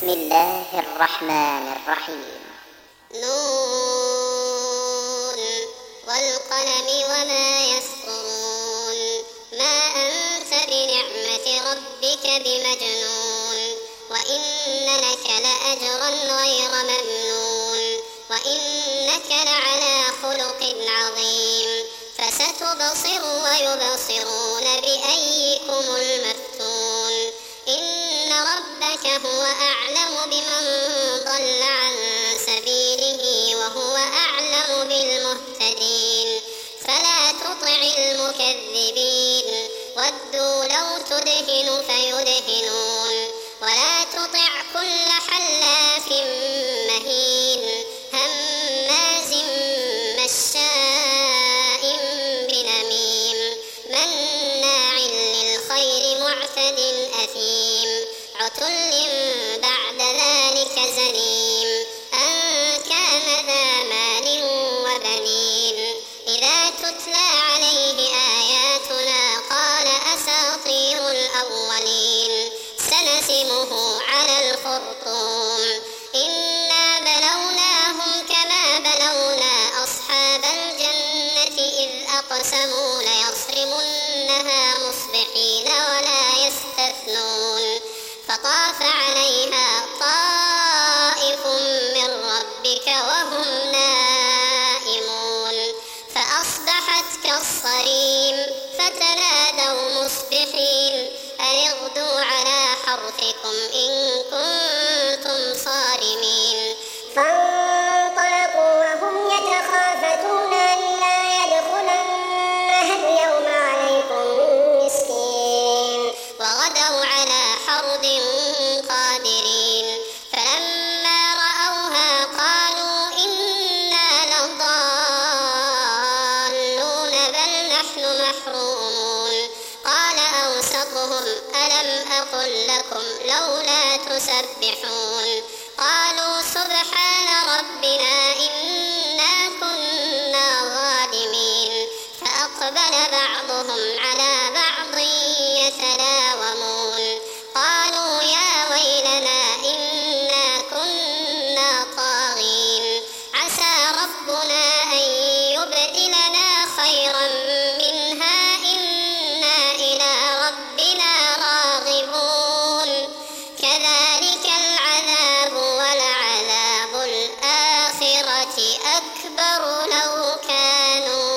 بسم الله الرحمن الرحيم. نون والقلم وما يسطرون ما أنت بنعمة ربك بمجنون وإن لك لأجرا غير ممنون وإنك لعلى خلق عظيم فستبصر ويبصرون بأيكم المفتون إن ربك هو أعلم بمن ضل عن سبيله وهو أعلم بالمهتدين فلا تطع المكذبين ودوا لو تدهن فيدهنون ولا تطع كل حلاف مهين هماز مشاء بنميم مناع للخير معتد أثيم عتل بعد ذلك زنيم أن كان ذا مال وبنين إذا تتلى عليه آياتنا قال أساطير الأولين سنسمه على الخرطوم إنا بلوناهم كما بلونا أصحاب الجنة إذ أقسموا ليصرمنها مصبحين ولا يستثنون فطاف عليها طائف من ربك وهم نائمون فأصبحت كالصريم فتنادوا مصبحين أن اغدوا على حرثكم إن كنتم صارمين فانطلقوا وهم يتخافتون ألا يدخلنها اليوم عليكم مسكين وغدوا على حرد قادرين فلما رأوها قالوا إنا لضالون بل نحن محرومون قال أوسطهم ألم أقل لكم لولا تسبحون قالوا سبحان ربنا إنا كنا ظالمين فأقبل بعضهم على بعض يتلاومون قالوا يا ويلنا إنا كنا طاغين عسى ربنا أن يبدلنا خيرا منها إنا إلى ربنا راغبون كذلك العذاب ولعذاب الآخرة أكبر لو كانوا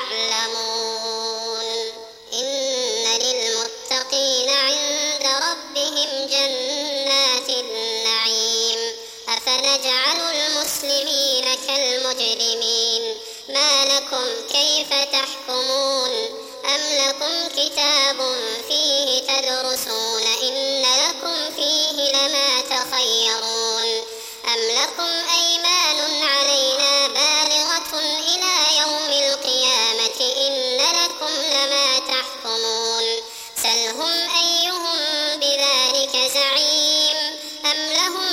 يعلمون إن للمتقين عند ربهم جنات النعيم أفنجعل المسلمين كالمجرمين ما لكم كيف تحكمون أم لكم كتاب فيه تدرسون إن لكم فيه لما تخيرون أم لكم أيمان علينا بالغة إلى يوم القيامة إن لكم لما تحكمون سلهم أيهم بذلك زعيم أم لهم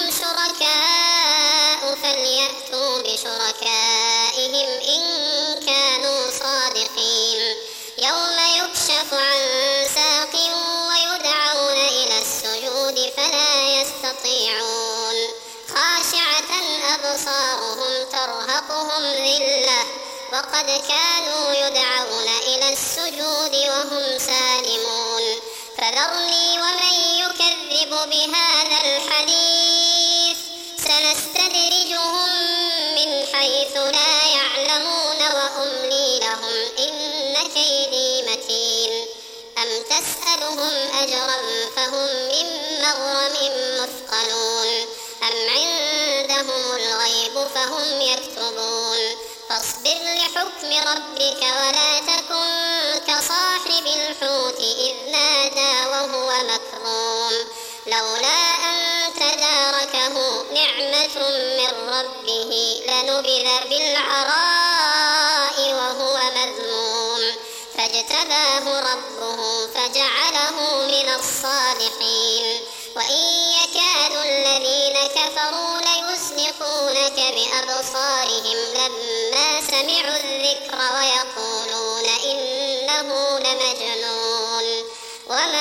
شركاء فليأتوا بشركائهم إن كانوا صادقين يوم يكشف عن ساق ويدعون إلى السجود فلا يستطيعون خاشعة أبصارهم ترهقهم ذلة وقد كانوا يدعون إلى السجود وهم سالمون فذرني ومن يكذب بهذا الحديث سنستدرجهم من حيث لا يعلمون وأملي لهم إن كيدي متين أم تسألهم أجرا فهم من مغرم مثقلون أم عندهم الغيب فهم يكتبون فاصبر لحكم ربك ولا تكن كصاحب الحوت إذ نادى وهو مكروم لولا أن تداركه نعمة من ربه لنبذ بالعراء وهو مذموم فاجتباه ربه فجعله من الصالحين وإن يكاد الذين كفروا ليزلقونك بأبصارهم لما سمعوا الذكر ويقولون إنه لمجنون وما